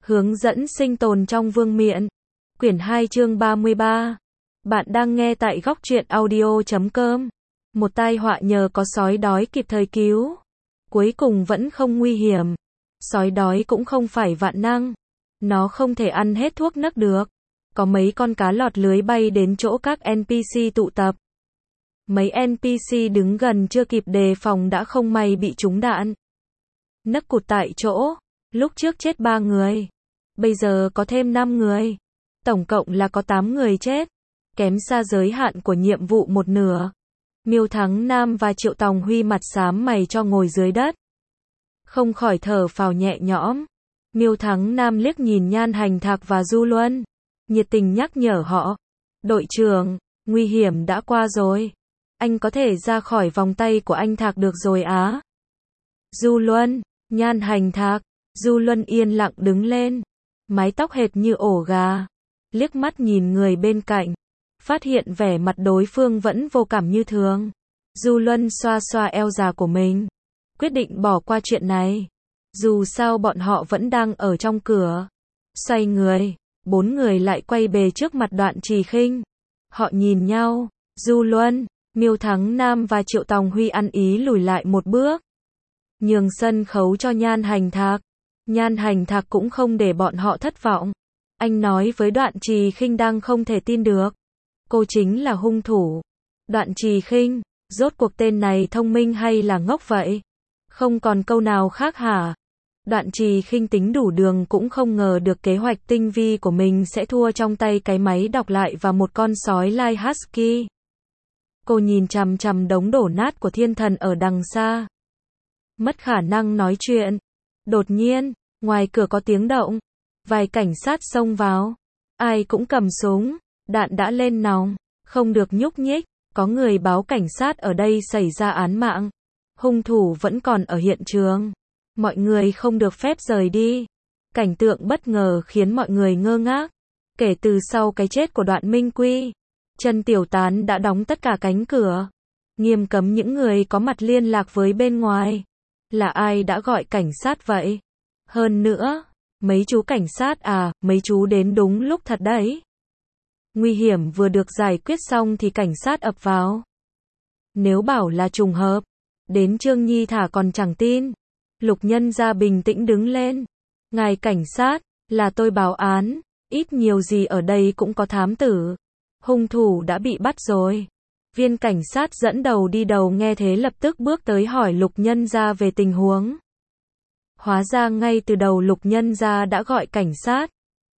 Hướng dẫn sinh tồn trong vương miện. Quyển 2 chương 33. Bạn đang nghe tại góc truyện audio.com. Một tai họa nhờ có sói đói kịp thời cứu. Cuối cùng vẫn không nguy hiểm. Sói đói cũng không phải vạn năng. Nó không thể ăn hết thuốc nấc được. Có mấy con cá lọt lưới bay đến chỗ các NPC tụ tập. Mấy NPC đứng gần chưa kịp đề phòng đã không may bị trúng đạn. Nấc cụt tại chỗ. Lúc trước chết 3 người. Bây giờ có thêm 5 người. Tổng cộng là có 8 người chết. Kém xa giới hạn của nhiệm vụ một nửa. Miêu Thắng Nam và Triệu Tòng Huy mặt xám mày cho ngồi dưới đất. Không khỏi thở phào nhẹ nhõm. Miêu Thắng Nam liếc nhìn Nhan Hành Thạc và Du Luân. Nhiệt tình nhắc nhở họ. Đội trưởng, nguy hiểm đã qua rồi. Anh có thể ra khỏi vòng tay của anh Thạc được rồi á. Du Luân, Nhan Hành Thạc. Du Luân yên lặng đứng lên. Mái tóc hệt như ổ gà. Liếc mắt nhìn người bên cạnh. Phát hiện vẻ mặt đối phương vẫn vô cảm như thường. Du Luân xoa xoa eo già của mình. Quyết định bỏ qua chuyện này. Dù sao bọn họ vẫn đang ở trong cửa. Xoay người. 4 người lại quay bề trước mặt Đoạn Trì Khinh. Họ nhìn nhau. Du Luân, Miêu Thắng Nam và Triệu Tòng Huy ăn ý lùi lại một bước. Nhường sân khấu cho Nhan Hành Thạc. Nhan Hành Thạc cũng không để bọn họ thất vọng. Anh nói với Đoạn Trì Khinh đang không thể tin được. Cô chính là hung thủ. Đoạn Trì Khinh, rốt cuộc tên này thông minh hay là ngốc vậy? Không còn câu nào khác hả? Đoạn Trì Khinh tính đủ đường cũng không ngờ được kế hoạch tinh vi của mình sẽ thua trong tay cái máy đọc lại và một con sói lai husky. Cô nhìn chằm chằm đống đổ nát của thiên thần ở đằng xa. Mất khả năng nói chuyện. Đột nhiên, ngoài cửa có tiếng động. Vài cảnh sát xông vào. Ai cũng cầm súng. Đạn đã lên nòng. Không được nhúc nhích. Có người báo cảnh sát ở đây xảy ra án mạng. Hung thủ vẫn còn ở hiện trường. Mọi người không được phép rời đi. Cảnh tượng bất ngờ khiến mọi người ngơ ngác. Kể từ sau cái chết của Đoạn Minh Quy, Trần Tiểu Tán đã đóng tất cả cánh cửa. Nghiêm cấm những người có mặt liên lạc với bên ngoài. Là ai đã gọi cảnh sát vậy? Hơn nữa, mấy chú cảnh sát à, mấy chú đến đúng lúc thật đấy. Nguy hiểm vừa được giải quyết xong thì cảnh sát ập vào. Nếu bảo là trùng hợp, đến Trương Nhi Thả còn chẳng tin. Lục Nhân Gia bình tĩnh đứng lên. Ngài cảnh sát, là tôi báo án, ít nhiều gì ở đây cũng có thám tử. Hung thủ đã bị bắt rồi. Viên cảnh sát dẫn đầu đi đầu nghe thế lập tức bước tới hỏi Lục Nhân Gia về tình huống. Hóa ra ngay từ đầu Lục Nhân Gia đã gọi cảnh sát.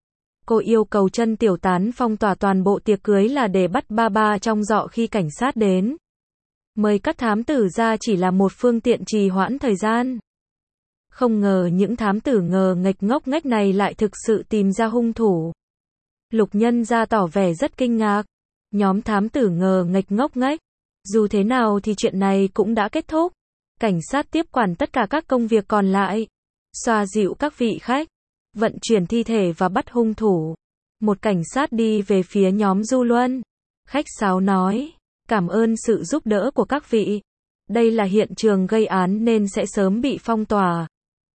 Cô yêu cầu Trân Tiểu Tán phong tỏa toàn bộ tiệc cưới là để bắt ba ba trong dọ khi cảnh sát đến. Mời các thám tử ra chỉ là một phương tiện trì hoãn thời gian. Không ngờ những thám tử ngờ nghệch ngốc nghếch này lại thực sự tìm ra hung thủ. Lục Nhân Gia tỏ vẻ rất kinh ngạc. Nhóm thám tử ngờ nghệch ngốc nghếch. Dù thế nào thì chuyện này cũng đã kết thúc. Cảnh sát tiếp quản tất cả các công việc còn lại. Xoa dịu các vị khách. Vận chuyển thi thể và bắt hung thủ. Một cảnh sát đi về phía nhóm Du Luân. Khách sáo nói. Cảm ơn sự giúp đỡ của các vị. Đây là hiện trường gây án nên sẽ sớm bị phong tỏa.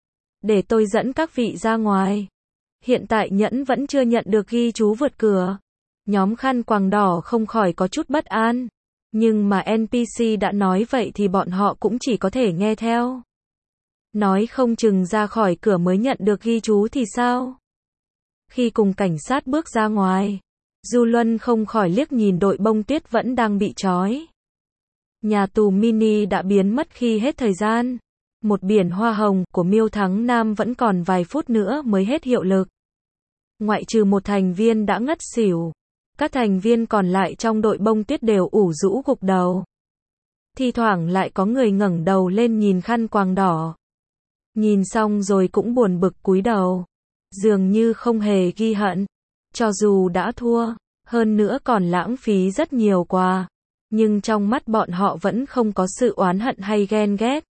Để tôi dẫn các vị ra ngoài. Hiện tại Nhẫn vẫn chưa nhận được ghi chú vượt cửa. Nhóm khăn quàng đỏ không khỏi có chút bất an. Nhưng mà NPC đã nói vậy thì bọn họ cũng chỉ có thể nghe theo. Nói không chừng ra khỏi cửa mới nhận được ghi chú thì sao? Khi cùng cảnh sát bước ra ngoài, Du Luân không khỏi liếc nhìn đội bông tuyết vẫn đang bị trói. Nhà tù mini đã biến mất khi hết thời gian. Một biển hoa hồng của Miêu Thắng Nam vẫn còn vài phút nữa mới hết hiệu lực. Ngoại trừ một thành viên đã ngất xỉu. Các thành viên còn lại trong đội bông tuyết đều ủ rũ gục đầu. Thi thoảng lại có người ngẩng đầu lên nhìn khăn quàng đỏ. Nhìn xong rồi cũng buồn bực cúi đầu. Dường như không hề ghi hận. Cho dù đã thua, hơn nữa còn lãng phí rất nhiều quà. Nhưng trong mắt bọn họ vẫn không có sự oán hận hay ghen ghét.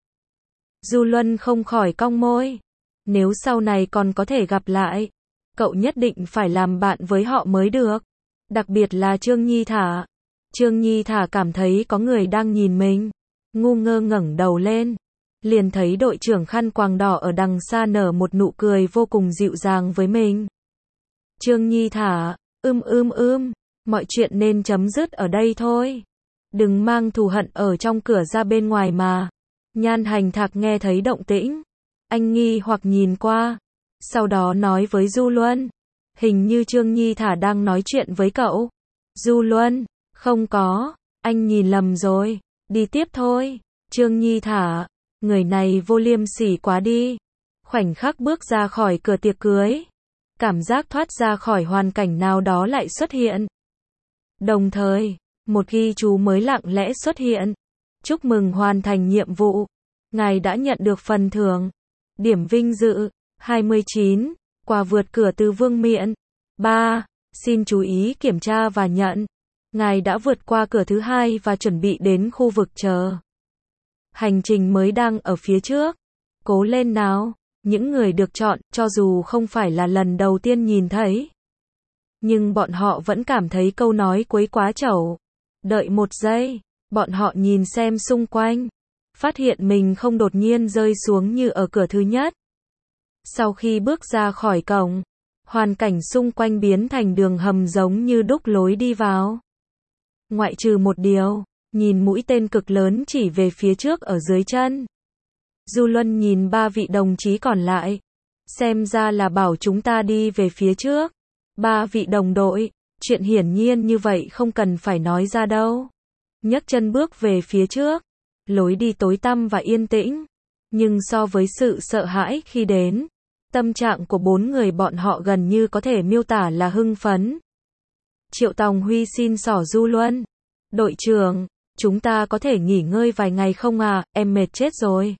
Du Luân không khỏi cong môi. Nếu sau này còn có thể gặp lại, cậu nhất định phải làm bạn với họ mới được. Đặc biệt là Trương Nhi Thả. Trương Nhi Thả cảm thấy có người đang nhìn mình. Ngu ngơ ngẩng đầu lên. liền thấy đội trưởng khăn quàng đỏ ở đằng xa nở một nụ cười vô cùng dịu dàng với mình. Trương Nhi thả, mọi chuyện nên chấm dứt ở đây thôi. Đừng mang thù hận ở trong cửa ra bên ngoài mà. Nhan Hành Thạc nghe thấy động tĩnh. Anh nghi hoặc nhìn qua. Sau đó nói với Du Luân. Hình như Trương Nhi thả đang nói chuyện với cậu. Du Luân, không có, anh nhìn lầm rồi. Đi tiếp thôi. Trương Nhi thả, người này vô liêm sỉ quá đi. Khoảnh khắc bước ra khỏi cửa tiệc cưới. Cảm giác thoát ra khỏi hoàn cảnh nào đó lại xuất hiện. Đồng thời, một ghi chú mới lặng lẽ xuất hiện. Chúc mừng hoàn thành nhiệm vụ. Ngài đã nhận được phần thưởng. Điểm vinh dự, 29. Quà vượt cửa từ Vương Miện. 3. Xin chú ý kiểm tra và nhận. Ngài đã vượt qua cửa thứ 2 và chuẩn bị đến khu vực chờ. Hành trình mới đang ở phía trước. Cố lên nào. Những người được chọn, cho dù không phải là lần đầu tiên nhìn thấy. Nhưng bọn họ vẫn cảm thấy câu nói cuối quá trẩu. Đợi một giây. Bọn họ nhìn xem xung quanh. Phát hiện mình không đột nhiên rơi xuống như ở cửa thứ nhất. Sau khi bước ra khỏi cổng, hoàn cảnh xung quanh biến thành đường hầm giống như đúc lối đi vào. Ngoại trừ một điều, nhìn mũi tên cực lớn chỉ về phía trước ở dưới chân. Du Luân nhìn 3 vị đồng chí còn lại. Xem ra là bảo chúng ta đi về phía trước. 3 vị đồng đội, chuyện hiển nhiên như vậy không cần phải nói ra đâu. Nhấc chân bước về phía trước. Lối đi tối tăm và yên tĩnh. Nhưng so với sự sợ hãi khi đến, tâm trạng của 4 người bọn họ gần như có thể miêu tả là hưng phấn. Triệu Tòng Huy xin xỏ Du Luân. Đội trưởng, chúng ta có thể nghỉ ngơi vài ngày không à, em mệt chết rồi.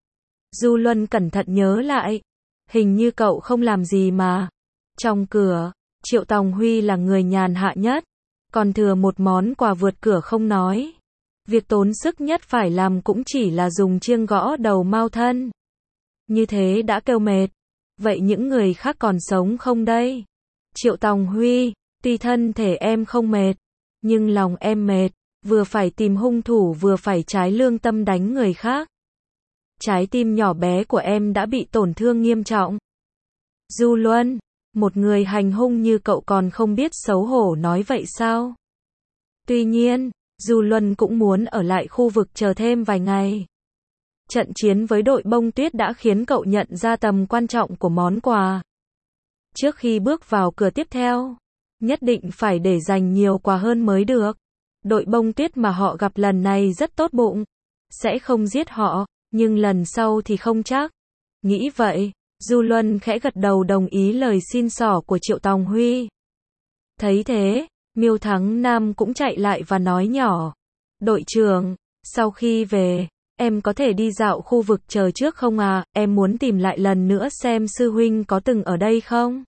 Du Luân cẩn thận nhớ lại. Hình như cậu không làm gì mà. Trong cửa, Triệu Tòng Huy là người nhàn hạ nhất. Còn thừa một món quà vượt cửa không nói. Việc tốn sức nhất phải làm cũng chỉ là dùng chiêng gõ đầu Mao Thân. Như thế đã kêu mệt. Vậy những người khác còn sống không đây? Triệu Tòng Huy, tuy thân thể em không mệt, nhưng lòng em mệt, vừa phải tìm hung thủ vừa phải trái lương tâm đánh người khác. Trái tim nhỏ bé của em đã bị tổn thương nghiêm trọng. Du Luân, một người hành hung như cậu còn không biết xấu hổ nói vậy sao? Tuy nhiên, Du Luân cũng muốn ở lại khu vực chờ thêm vài ngày. Trận chiến với đội Bông Tuyết đã khiến cậu nhận ra tầm quan trọng của món quà. Trước khi bước vào cửa tiếp theo, nhất định phải để dành nhiều quà hơn mới được. Đội Bông Tuyết mà họ gặp lần này rất tốt bụng. Sẽ không giết họ, nhưng lần sau thì không chắc. Nghĩ vậy, Du Luân khẽ gật đầu đồng ý lời xin xỏ của Triệu Tòng Huy. Thấy thế, Miêu Thắng Nam cũng chạy lại và nói nhỏ. Đội trưởng, sau khi về, em có thể đi dạo khu vực chờ trước không à, em muốn tìm lại lần nữa xem sư huynh có từng ở đây không?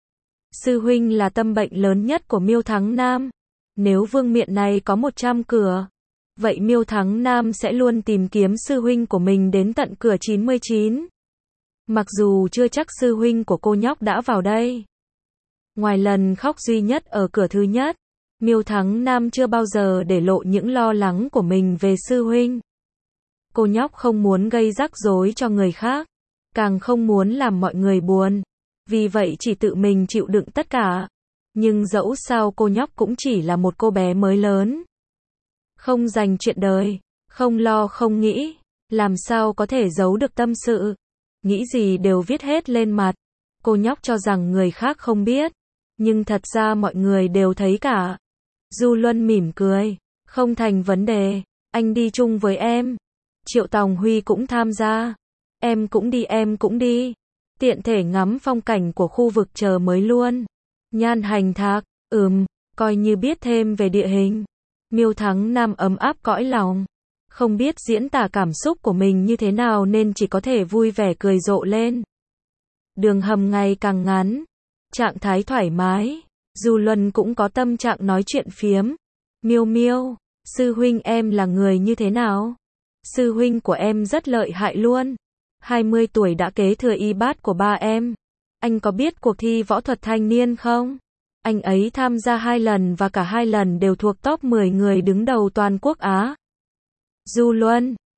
Sư huynh là tâm bệnh lớn nhất của Miêu Thắng Nam. Nếu vương miện này có 100 cửa, vậy Miêu Thắng Nam sẽ luôn tìm kiếm sư huynh của mình đến tận cửa 99. Mặc dù chưa chắc sư huynh của cô nhóc đã vào đây. Ngoài lần khóc duy nhất ở cửa thứ nhất, Miêu Thắng Nam chưa bao giờ để lộ những lo lắng của mình về sư huynh. Cô nhóc không muốn gây rắc rối cho người khác, càng không muốn làm mọi người buồn, vì vậy chỉ tự mình chịu đựng tất cả. Nhưng dẫu sao cô nhóc cũng chỉ là một cô bé mới lớn. Không dành chuyện đời, không lo không nghĩ, làm sao có thể giấu được tâm sự. Nghĩ gì đều viết hết lên mặt. Cô nhóc cho rằng người khác không biết, nhưng thật ra mọi người đều thấy cả. Du Luân mỉm cười, không thành vấn đề, anh đi chung với em. Triệu Tòng Huy cũng tham gia. Em cũng đi. Tiện thể ngắm phong cảnh của khu vực chờ mới luôn. Nhan Hành Thạc, coi như biết thêm về địa hình. Miêu Thắng Nam ấm áp cõi lòng. Không biết diễn tả cảm xúc của mình như thế nào nên chỉ có thể vui vẻ cười rộ lên. Đường hầm ngày càng ngắn. Trạng thái thoải mái. Du Luân cũng có tâm trạng nói chuyện phiếm. Miêu Miêu, sư huynh em là người như thế nào? Sư huynh của em rất lợi hại luôn. 20 tuổi đã kế thừa y bát của ba em. Anh có biết cuộc thi võ thuật thanh niên không? Anh ấy tham gia 2 lần và cả 2 lần đều thuộc top 10 người đứng đầu toàn quốc Á. Du Luân,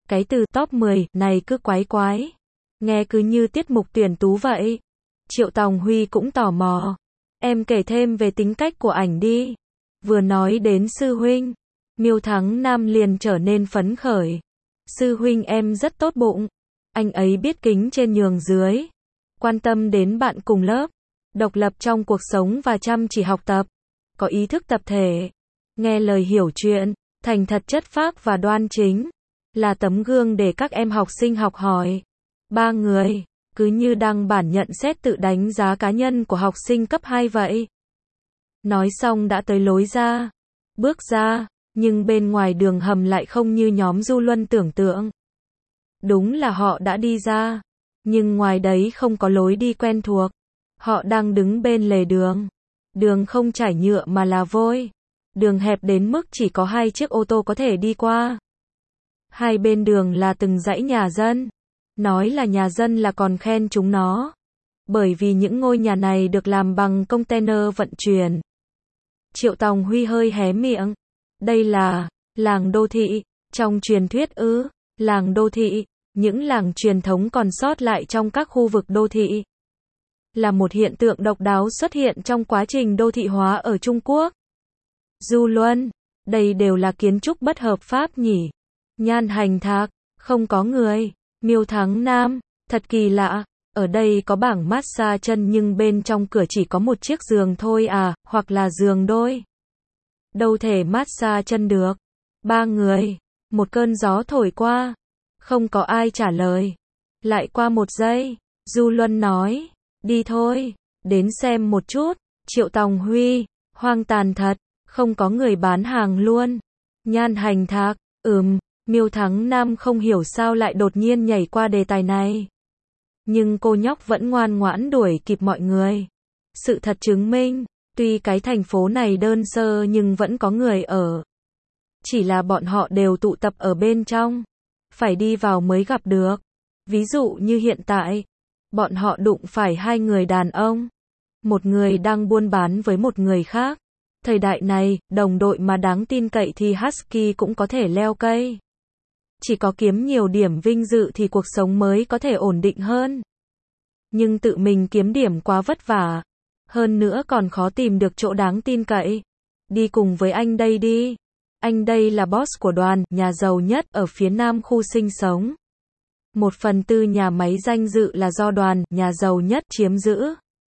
Cái từ top 10 này cứ quái quái. Nghe cứ như tiết mục tuyển tú vậy. Triệu Tòng Huy cũng tò mò. Em kể thêm về tính cách của ảnh đi. Vừa nói đến sư huynh, Miêu Thắng Nam liền trở nên phấn khởi. Sư huynh em rất tốt bụng. Anh ấy biết kính trên nhường dưới. Quan tâm đến bạn cùng lớp. Độc lập trong cuộc sống và chăm chỉ học tập. Có ý thức tập thể. Nghe lời hiểu chuyện. Thành thật chất phác và đoan chính. Là tấm gương để các em học sinh học hỏi. Ba người, cứ như đăng bản nhận xét tự đánh giá cá nhân của học sinh cấp 2 vậy. Nói xong đã tới lối ra. Bước ra, nhưng bên ngoài đường hầm lại không như nhóm Du Luân tưởng tượng. Đúng là họ đã đi ra, nhưng ngoài đấy không có lối đi quen thuộc. Họ đang đứng bên lề đường. Đường không trải nhựa mà là vôi. Đường hẹp đến mức chỉ có 2 chiếc ô tô có thể đi qua. Hai bên đường là từng dãy nhà dân. Nói là nhà dân là còn khen chúng nó. Bởi vì những ngôi nhà này được làm bằng container vận chuyển. Triệu Tòng Huy hơi hé miệng. Đây là làng đô thị. Trong truyền thuyết ư? Làng đô thị, những làng truyền thống còn sót lại trong các khu vực đô thị. Là một hiện tượng độc đáo xuất hiện trong quá trình đô thị hóa ở Trung Quốc. Du Luân, đây đều là kiến trúc bất hợp pháp nhỉ? Nhan Hành Thạc, không có người. Miêu Thắng Nam, thật kỳ lạ. Ở đây có bảng massage chân nhưng bên trong cửa chỉ có một chiếc giường thôi à, hoặc là giường đôi. Đâu thể massage chân được. Ba người, một cơn gió thổi qua. Không có ai trả lời. Lại qua một giây, Du Luân nói, đi thôi, đến xem một chút. Triệu Tòng Huy, hoang tàn thật, không có người bán hàng luôn. Nhan Hành Thạc, Miêu Thắng Nam không hiểu sao lại đột nhiên nhảy qua đề tài này. Nhưng cô nhóc vẫn ngoan ngoãn đuổi kịp mọi người. Sự thật chứng minh, tuy cái thành phố này đơn sơ nhưng vẫn có người ở. Chỉ là bọn họ đều tụ tập ở bên trong. Phải đi vào mới gặp được. Ví dụ như hiện tại, bọn họ đụng phải 2 người đàn ông. Một người đang buôn bán với một người khác. Thời đại này, đồng đội mà đáng tin cậy thì Husky cũng có thể leo cây. Chỉ có kiếm nhiều điểm vinh dự thì cuộc sống mới có thể ổn định hơn. Nhưng tự mình kiếm điểm quá vất vả. Hơn nữa còn khó tìm được chỗ đáng tin cậy. Đi cùng với anh đây đi. Anh đây là boss của đoàn, nhà giàu nhất ở phía nam khu sinh sống. 1/4 nhà máy danh dự là do đoàn, nhà giàu nhất chiếm giữ.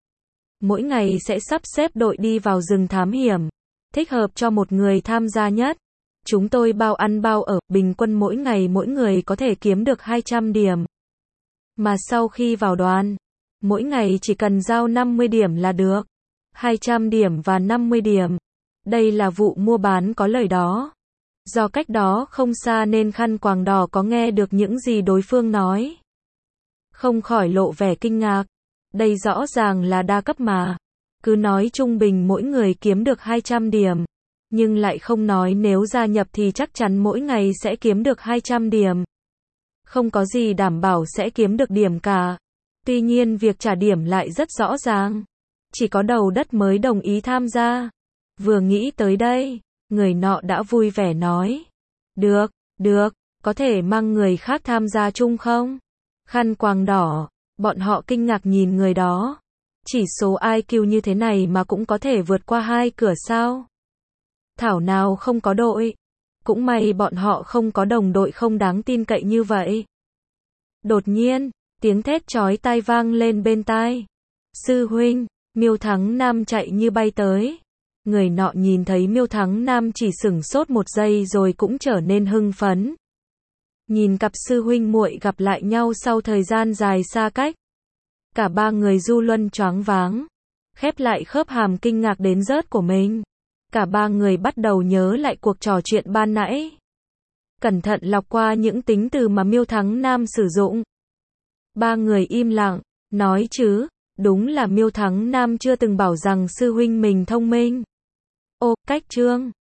Mỗi ngày sẽ sắp xếp đội đi vào rừng thám hiểm. Thích hợp cho một người tham gia nhất. Chúng tôi bao ăn bao ở, bình quân mỗi ngày mỗi người có thể kiếm được 200 điểm. Mà sau khi vào đoàn, mỗi ngày chỉ cần giao 50 điểm là được. 200 điểm và 50 điểm. Đây là vụ mua bán có lời đó. Do cách đó không xa nên khăn quàng đỏ có nghe được những gì đối phương nói. Không khỏi lộ vẻ kinh ngạc. Đây rõ ràng là đa cấp mà. Cứ nói trung bình mỗi người kiếm được 200 điểm. Nhưng lại không nói nếu gia nhập thì chắc chắn mỗi ngày sẽ kiếm được 200 điểm. Không có gì đảm bảo sẽ kiếm được điểm cả. Tuy nhiên việc trả điểm lại rất rõ ràng. Chỉ có đầu đất mới đồng ý tham gia. Vừa nghĩ tới đây, người nọ đã vui vẻ nói. Được, có thể mang người khác tham gia chung không? Khăn quàng đỏ, bọn họ kinh ngạc nhìn người đó. Chỉ số IQ như thế này mà cũng có thể vượt qua 2 cửa sao? Thảo nào không có đội. Cũng may bọn họ không có đồng đội không đáng tin cậy như vậy. Đột nhiên, tiếng thét chói tai vang lên bên tai. Sư huynh, Miêu Thắng Nam chạy như bay tới. Người nọ nhìn thấy Miêu Thắng Nam chỉ sửng sốt một giây rồi cũng trở nên hưng phấn. Nhìn cặp sư huynh muội gặp lại nhau sau thời gian dài xa cách. Cả ba người Du Luân choáng váng. Khép lại khớp hàm kinh ngạc đến rớt của mình. Cả ba người bắt đầu nhớ lại cuộc trò chuyện ban nãy. Cẩn thận lọc qua những tính từ mà Miêu Thắng Nam sử dụng. Ba người im lặng, nói chứ, đúng là Miêu Thắng Nam chưa từng bảo rằng sư huynh mình thông minh. Ô, cách chương.